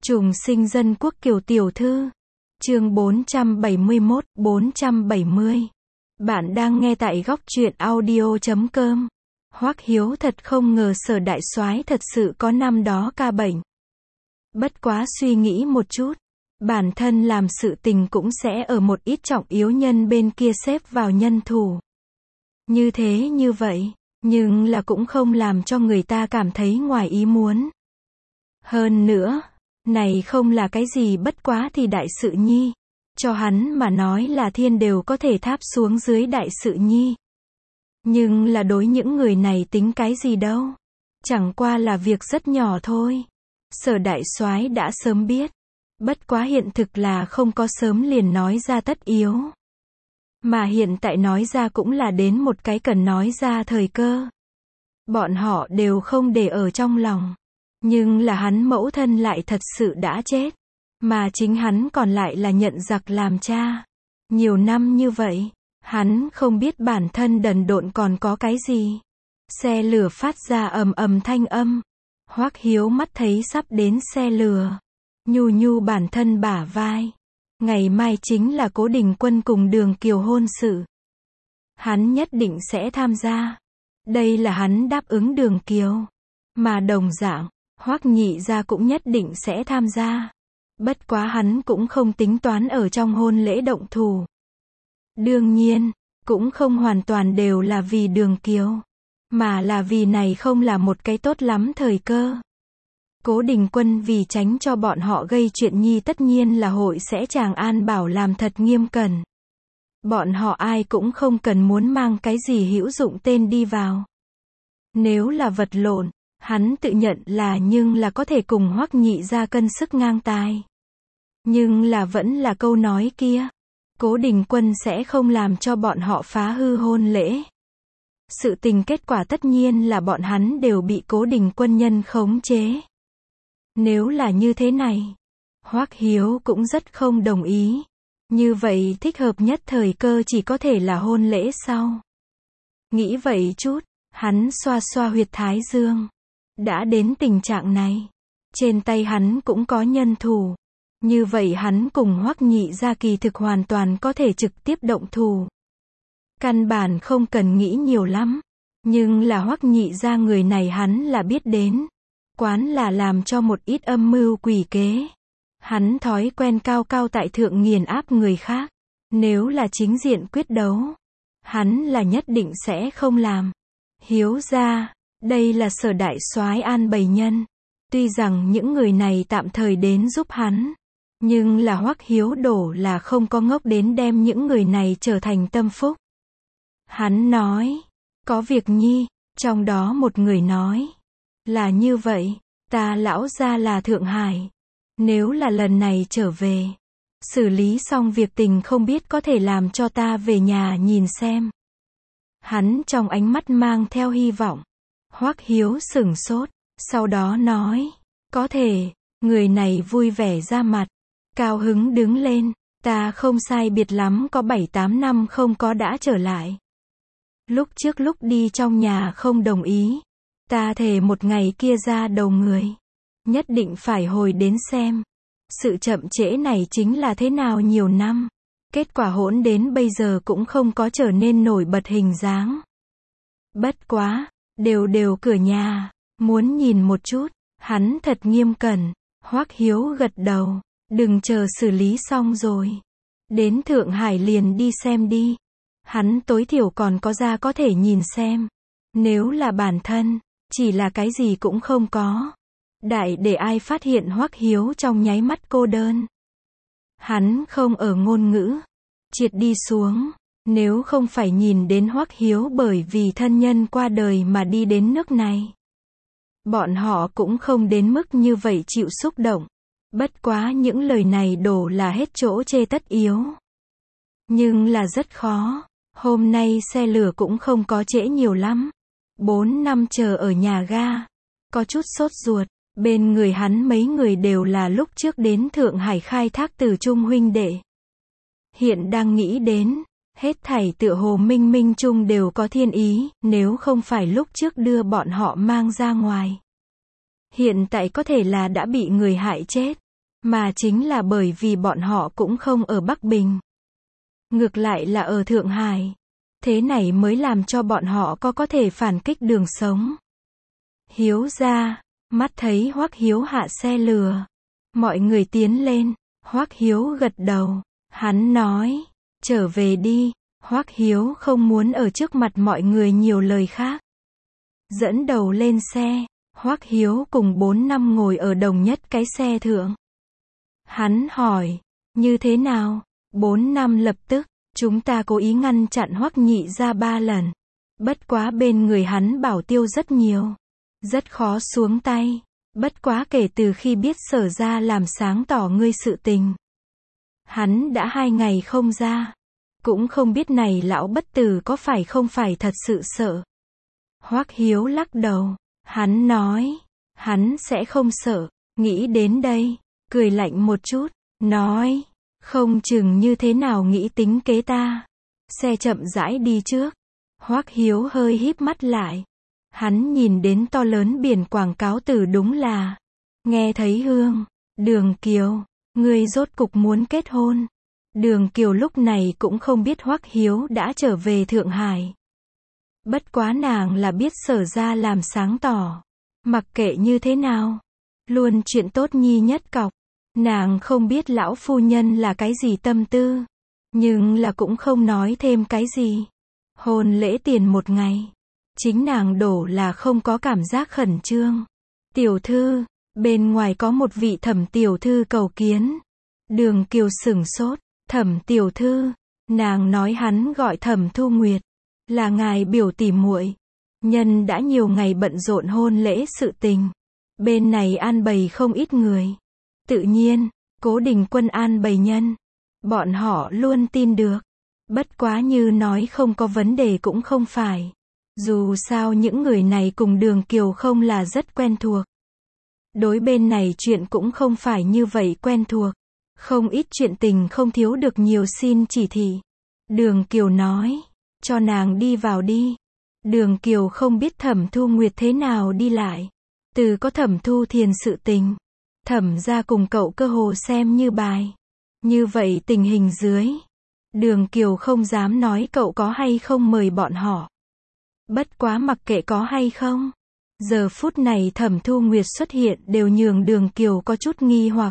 Trùng sinh dân quốc Kiều tiểu thư. Chương 471-470. Bạn đang nghe tại góc truyện audio.com. Hoắc Hiếu thật không ngờ Sở đại soái thật sự có năm đó ca bệnh. Bất quá suy nghĩ một chút, bản thân làm sự tình cũng sẽ ở một ít trọng yếu nhân bên kia xếp vào nhân thủ. Như thế như vậy, nhưng là cũng không làm cho người ta cảm thấy ngoài ý muốn. Hơn nữa, này không là cái gì bất quá thì đại sự nhi. Cho hắn mà nói là thiên đều có thể tháp xuống dưới đại sự nhi. Nhưng là đối những người này tính cái gì đâu. Chẳng qua là việc rất nhỏ thôi. Sở đại soái đã sớm biết. Bất quá hiện thực là không có sớm liền nói ra tất yếu. Mà hiện tại nói ra cũng là đến một cái cần nói ra thời cơ. Bọn họ đều không để ở trong lòng. Nhưng là hắn mẫu thân lại thật sự đã chết. Mà chính hắn còn lại là nhận giặc làm cha. Nhiều năm như vậy, hắn không biết bản thân đần độn còn có cái gì. Xe lửa phát ra ầm ầm thanh âm. Hoắc Hiếu mắt thấy sắp đến xe lửa. Nhu nhu bản thân bả vai. Ngày mai chính là Cố Đình Quân cùng Đường Kiều hôn sự. Hắn nhất định sẽ tham gia. Đây là hắn đáp ứng Đường Kiều. Mà đồng dạng, Hoắc nhị gia cũng nhất định sẽ tham gia. Bất quá hắn cũng không tính toán ở trong hôn lễ động thủ. Đương nhiên, cũng không hoàn toàn đều là vì Đường Kiều. Mà là vì này không là một cái tốt lắm thời cơ. Cố Đình Quân vì tránh cho bọn họ gây chuyện nhi tất nhiên là hội sẽ chàng an bảo làm thật nghiêm cẩn. Bọn họ ai cũng không cần muốn mang cái gì hữu dụng tên đi vào. Nếu là vật lộn, hắn tự nhận là nhưng là có thể cùng Hoắc nhị gia cân sức ngang tài. Nhưng là vẫn là câu nói kia. Cố Đình Quân sẽ không làm cho bọn họ phá hư hôn lễ. Sự tình kết quả tất nhiên là bọn hắn đều bị Cố Đình Quân nhân khống chế. Nếu là như thế này, Hoắc Hiếu cũng rất không đồng ý. Như vậy thích hợp nhất thời cơ chỉ có thể là hôn lễ sau. Nghĩ vậy chút, hắn xoa xoa huyệt thái dương. Đã đến tình trạng này, trên tay hắn cũng có nhân thủ. Như vậy hắn cùng Hoắc nhị gia kỳ thực hoàn toàn có thể trực tiếp động thủ. Căn bản không cần nghĩ nhiều lắm. Nhưng là Hoắc nhị gia người này hắn là biết đến. Quán là làm cho một ít âm mưu quỷ kế. Hắn thói quen cao cao tại thượng nghiền áp người khác. Nếu là chính diện quyết đấu, hắn là nhất định sẽ không làm. Hiếu gia, đây là Sở đại soái an bày nhân. Tuy rằng những người này tạm thời đến giúp hắn, nhưng là Hoắc Hiếu đổ là không có ngốc đến đem những người này trở thành tâm phúc. Hắn nói, có việc nhi, trong đó một người nói, là như vậy, ta lão gia là Thượng Hải. Nếu là lần này trở về, xử lý xong việc tình không biết có thể làm cho ta về nhà nhìn xem. Hắn trong ánh mắt mang theo hy vọng. Hoắc Hiếu sửng sốt, sau đó nói, có thể, người này vui vẻ ra mặt, cao hứng đứng lên, ta không sai biệt lắm có 7-8 năm không có đã trở lại. Lúc trước lúc đi trong nhà không đồng ý, ta thề một ngày kia ra đầu người, nhất định phải hồi đến xem. Sự chậm trễ này chính là thế nào nhiều năm, kết quả hỗn đến bây giờ cũng không có trở nên nổi bật hình dáng. Bất quá, đều cửa nhà, muốn nhìn một chút, hắn thật nghiêm cẩn. Hoắc Hiếu gật đầu, đừng chờ xử lý xong rồi. Đến Thượng Hải liền đi xem đi. Hắn tối thiểu còn có ra có thể nhìn xem. Nếu là bản thân, chỉ là cái gì cũng không có. Đại để ai phát hiện Hoắc Hiếu trong nháy mắt cô đơn. Hắn không ở ngôn ngữ. Triệt đi xuống. Nếu không phải nhìn đến Hoắc Hiếu bởi vì thân nhân qua đời mà đi đến nước này, bọn họ cũng không đến mức như vậy chịu xúc động. Bất quá những lời này đổ là hết chỗ chê tất yếu. Nhưng là rất khó. Hôm nay xe lửa cũng không có trễ nhiều lắm. 4 năm chờ ở nhà ga. Có chút sốt ruột. Bên người hắn mấy người đều là lúc trước đến Thượng Hải khai thác từ Trung huynh đệ. Hiện đang nghĩ đến, hết thảy tựa hồ minh minh chung đều có thiên ý, nếu không phải lúc trước đưa bọn họ mang ra ngoài. Hiện tại có thể là đã bị người hại chết. mà chính là bởi vì bọn họ cũng không ở Bắc Bình. Ngược lại là ở Thượng Hải. Thế này mới làm cho bọn họ có thể phản kích đường sống. Hiếu ra, mắt thấy Hoắc Hiếu hạ xe lừa. Mọi người tiến lên, Hoắc Hiếu gật đầu. Hắn nói, trở về đi. Hoắc Hiếu không muốn ở trước mặt mọi người nhiều lời khác. Dẫn đầu lên xe, Hoắc Hiếu cùng 4 năm ngồi ở đồng nhất cái xe thượng. Hắn hỏi, như thế nào? 4 năm lập tức, chúng ta cố ý ngăn chặn Hoắc nhị ra 3 lần. Bất quá bên người hắn bảo tiêu rất nhiều. Rất khó xuống tay. Bất quá kể từ khi biết Sở ra làm sáng tỏ ngươi sự tình. Hắn đã 2 ngày không ra. Cũng không biết này lão bất tử có phải không phải thật sự sợ. Hoắc Hiếu lắc đầu. Hắn nói, hắn sẽ không sợ. Nghĩ đến đây, cười lạnh một chút, nói, không chừng như thế nào nghĩ tính kế ta. Xe chậm rãi đi trước. Hoắc Hiếu hơi híp mắt lại. Hắn nhìn đến to lớn biển quảng cáo từ đúng là. Nghe thấy hương, Đường Kiều, ngươi rốt cục muốn kết hôn. Đường Kiều lúc này cũng không biết Hoắc Hiếu đã trở về Thượng Hải. Bất quá nàng là biết Sở ra làm sáng tỏ. Mặc kệ như thế nào. Luôn chuyện tốt nhi nhất cọc. Nàng không biết lão phu nhân là cái gì tâm tư. Nhưng là cũng không nói thêm cái gì. Hôn lễ tiền 1 ngày. Chính nàng đổ là không có cảm giác khẩn trương. Tiểu thư, bên ngoài có một vị Thẩm tiểu thư cầu kiến. Đường Kiều sửng sốt. Thẩm tiểu thư, nàng nói hắn gọi Thẩm Thu Nguyệt. Là ngài biểu tỉ muội. Nhân đã nhiều ngày bận rộn hôn lễ sự tình. Bên này an bày không ít người. Tự nhiên, Cố Đình Quân an bày nhân. Bọn họ luôn tin được. Bất quá như nói không có vấn đề cũng không phải. Dù sao những người này cùng Đường Kiều không là rất quen thuộc. Đối bên này chuyện cũng không phải như vậy quen thuộc. Không ít chuyện tình không thiếu được nhiều xin chỉ thị. Đường Kiều nói, cho nàng đi vào đi. Đường Kiều không biết Thẩm Thu Nguyệt thế nào đi lại. Từ có Thẩm Thu Thiền sự tình. Thẩm ra cùng cậu cơ hồ xem như bài. Như vậy tình hình dưới. Đường Kiều không dám nói cậu có hay không mời bọn họ. Bất quá mặc kệ có hay không. Giờ phút này Thẩm Thu Nguyệt xuất hiện đều nhường Đường Kiều có chút nghi hoặc.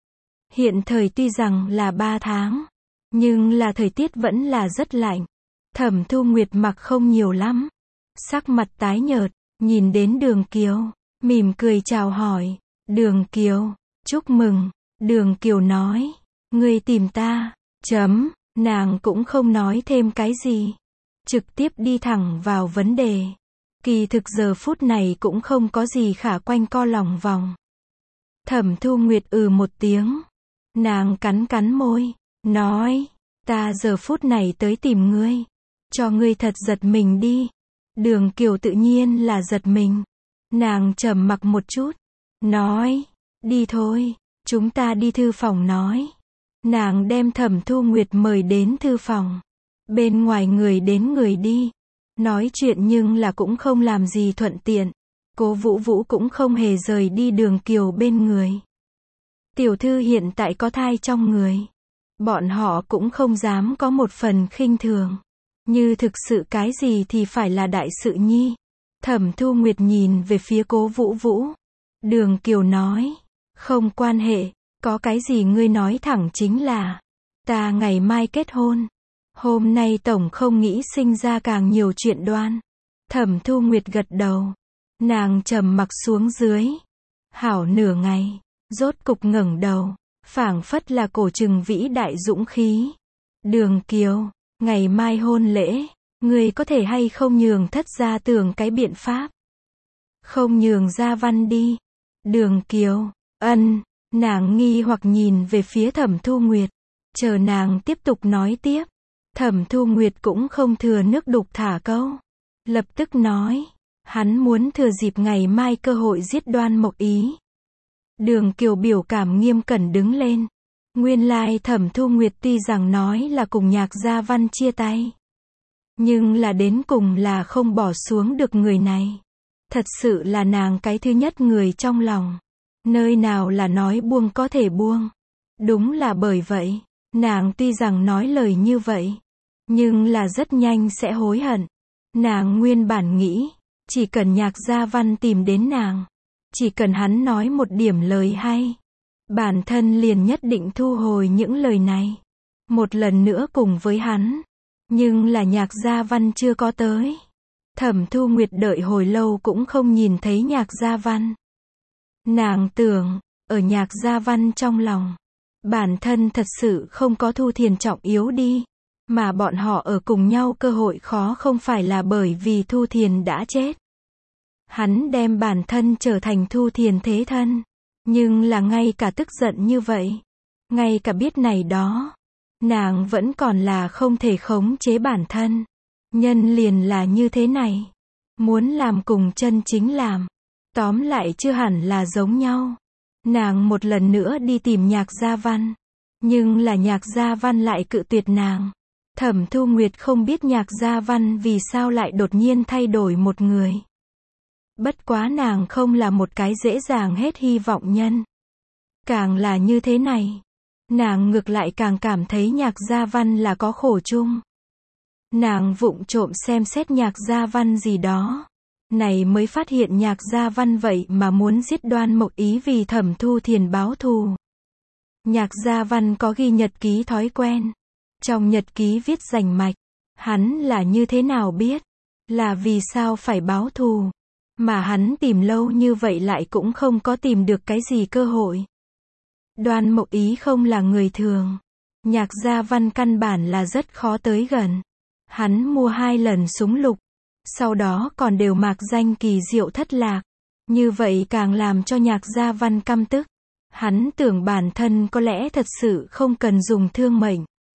Hiện thời tuy rằng là 3 tháng. Nhưng là thời tiết vẫn là rất lạnh. Thẩm Thu Nguyệt mặc không nhiều lắm. Sắc mặt tái nhợt, nhìn đến Đường Kiều. Mỉm cười chào hỏi. Đường Kiều, chúc mừng. Đường Kiều nói. Ngươi tìm ta. Nàng cũng không nói thêm cái gì. Trực tiếp đi thẳng vào vấn đề. Kỳ thực giờ phút này cũng không có gì khả quanh co lòng vòng. Thẩm Thu Nguyệt một tiếng. Nàng cắn cắn môi. Nói. Ta giờ phút này tới tìm ngươi. Cho ngươi thật giật mình đi. Đường Kiều tự nhiên là giật mình. Nàng trầm mặc một chút. Nói. Đi thôi. Chúng ta đi thư phòng nói. Nàng đem Thẩm Thu Nguyệt mời đến thư phòng. Bên ngoài người đến người đi. Nói chuyện nhưng là cũng không làm gì thuận tiện. Cố Vũ Vũ cũng không hề rời đi Đường Kiều bên người. Tiểu thư hiện tại có thai trong người. Bọn họ cũng không dám có một phần khinh thường. Như thực sự cái gì thì phải là đại sự nhi. Thẩm Thu Nguyệt nhìn về phía Cố Vũ Vũ. Đường Kiều nói. Không quan hệ. Có cái gì ngươi nói thẳng chính là. Ta ngày mai kết hôn. Hôm nay tổng không nghĩ sinh ra càng nhiều chuyện đoan. Thẩm Thu Nguyệt gật đầu. Nàng trầm mặc xuống dưới. Hảo nửa ngày. Rốt cục ngẩng đầu. Phảng phất là cổ trừng vĩ đại dũng khí. Đường Kiều. Ngày mai hôn lễ. Ngươi có thể hay không nhường thất gia tưởng cái biện pháp. Không nhường gia văn đi. Đường Kiều. Nàng nghi hoặc nhìn về phía Thẩm Thu Nguyệt. Chờ nàng tiếp tục nói tiếp. Thẩm Thu Nguyệt cũng không thừa nước đục thả câu. Lập tức nói. Hắn muốn thừa dịp ngày mai cơ hội giết Đoan Mộc Ý. Đường Kiều biểu cảm nghiêm cẩn đứng lên. Nguyên lai Thẩm Thu Nguyệt tuy rằng nói là cùng Nhạc Gia Văn chia tay. Nhưng là đến cùng là không bỏ xuống được người này. Thật sự là nàng cái thứ nhất người trong lòng. Nơi nào là nói buông có thể buông. Đúng là bởi vậy, nàng tuy rằng nói lời như vậy, nhưng là rất nhanh sẽ hối hận. Nàng nguyên bản nghĩ, chỉ cần Nhạc Gia Văn tìm đến nàng, chỉ cần hắn nói một điểm lời hay, bản thân liền nhất định thu hồi những lời này, một lần nữa cùng với hắn. Nhưng là Nhạc Gia Văn chưa có tới. Thẩm Thu Nguyệt đợi hồi lâu cũng không nhìn thấy Nhạc Gia Văn. Nàng tưởng, ở Nhạc Gia Văn trong lòng, bản thân thật sự không có Thu Thiền trọng yếu đi, mà bọn họ ở cùng nhau cơ hội khó không phải là bởi vì Thu Thiền đã chết. Hắn đem bản thân trở thành Thu Thiền thế thân, nhưng là ngay cả tức giận như vậy, ngay cả biết này đó, nàng vẫn còn là không thể khống chế bản thân. Nhân liền là như thế này, muốn làm cùng chân chính làm, tóm lại chưa hẳn là giống nhau. Nàng một lần nữa đi tìm Nhạc Gia Văn, nhưng là Nhạc Gia Văn lại cự tuyệt nàng. Thẩm Thu Nguyệt không biết Nhạc Gia Văn vì sao lại đột nhiên thay đổi một người. Bất quá nàng không là một cái dễ dàng hết hy vọng nhân. Càng là như thế này, nàng ngược lại càng cảm thấy Nhạc Gia Văn là có khổ chung. Nàng vụng trộm xem xét Nhạc Gia Văn gì đó, này mới phát hiện Nhạc Gia Văn vậy mà muốn giết Đoan Mộc Ý vì Thẩm Thu Thiền báo thù. Nhạc Gia Văn có ghi nhật ký thói quen. Trong nhật ký viết rành mạch, hắn là như thế nào biết, là vì sao phải báo thù, mà hắn tìm lâu như vậy lại cũng không có tìm được cái gì cơ hội. Đoan Mộc Ý không là người thường, Nhạc Gia Văn căn bản là rất khó tới gần. Hắn mua 2 lần súng lục, sau đó còn đều mạc danh kỳ diệu thất lạc. Như vậy càng làm cho Nhạc Gia Văn căm tức. Hắn tưởng bản thân có lẽ thật sự không cần dùng thương mệnh.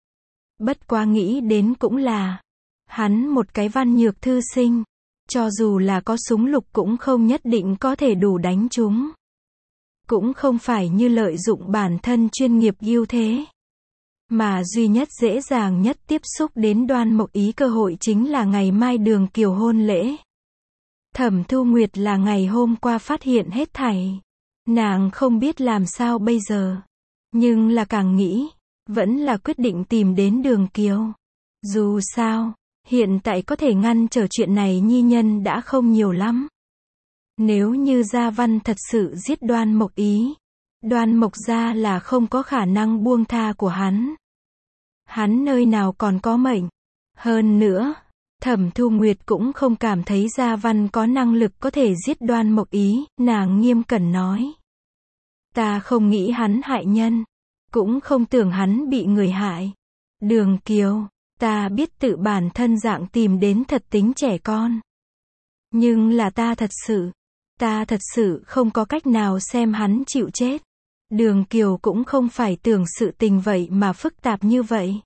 Bất quá nghĩ đến cũng là, hắn một cái văn nhược thư sinh, cho dù là có súng lục cũng không nhất định có thể đủ đánh chúng. Cũng không phải như lợi dụng bản thân chuyên nghiệp ưu thế. Mà duy nhất dễ dàng nhất tiếp xúc đến Đoan Mộc Ý cơ hội chính là ngày mai Đường Kiều hôn lễ. Thẩm Thu Nguyệt là ngày hôm qua phát hiện hết thảy. Nàng không biết làm sao bây giờ. Nhưng là càng nghĩ, vẫn là quyết định tìm đến Đường Kiều. Dù sao, hiện tại có thể ngăn trở chuyện này nhi nhân đã không nhiều lắm. Nếu như Gia Văn thật sự giết Đoan Mộc Ý, Đoan Mộc gia là không có khả năng buông tha của hắn. Hắn nơi nào còn có mệnh. Hơn nữa, Thẩm Thu Nguyệt cũng không cảm thấy Gia Văn có năng lực có thể giết Đoan Mộc Ý, nàng nghiêm cẩn nói. Ta không nghĩ hắn hại nhân, cũng không tưởng hắn bị người hại. Đường Kiều, ta biết tự bản thân dạng tìm đến thật tính trẻ con. Nhưng là ta thật sự không có cách nào xem hắn chịu chết. Đường Kiều cũng không phải tưởng sự tình vậy mà phức tạp như vậy.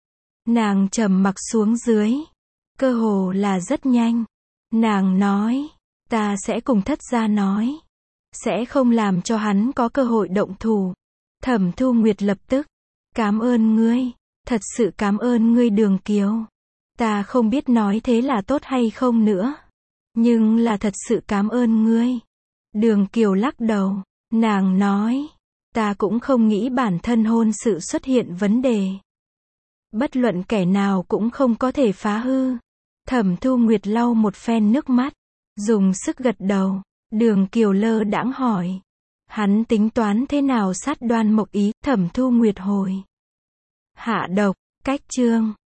Nàng trầm mặc xuống dưới. Cơ hồ là rất nhanh. Nàng nói, ta sẽ cùng thất gia nói. Sẽ không làm cho hắn có cơ hội động thủ. Thẩm Thu Nguyệt lập tức, cảm ơn ngươi. Thật sự cảm ơn ngươi Đường Kiều. Ta không biết nói thế là tốt hay không nữa. Nhưng là thật sự cảm ơn ngươi. Đường Kiều lắc đầu. Nàng nói, ta cũng không nghĩ bản thân hôn sự xuất hiện vấn đề. Bất luận kẻ nào cũng không có thể phá hư. Thẩm Thu Nguyệt lau một phen nước mắt, dùng sức gật đầu. Đường Kiều lơ đãng hỏi, hắn tính toán thế nào sát Đoan Mộc Ý? Thẩm Thu Nguyệt hồi, hạ độc, cách chương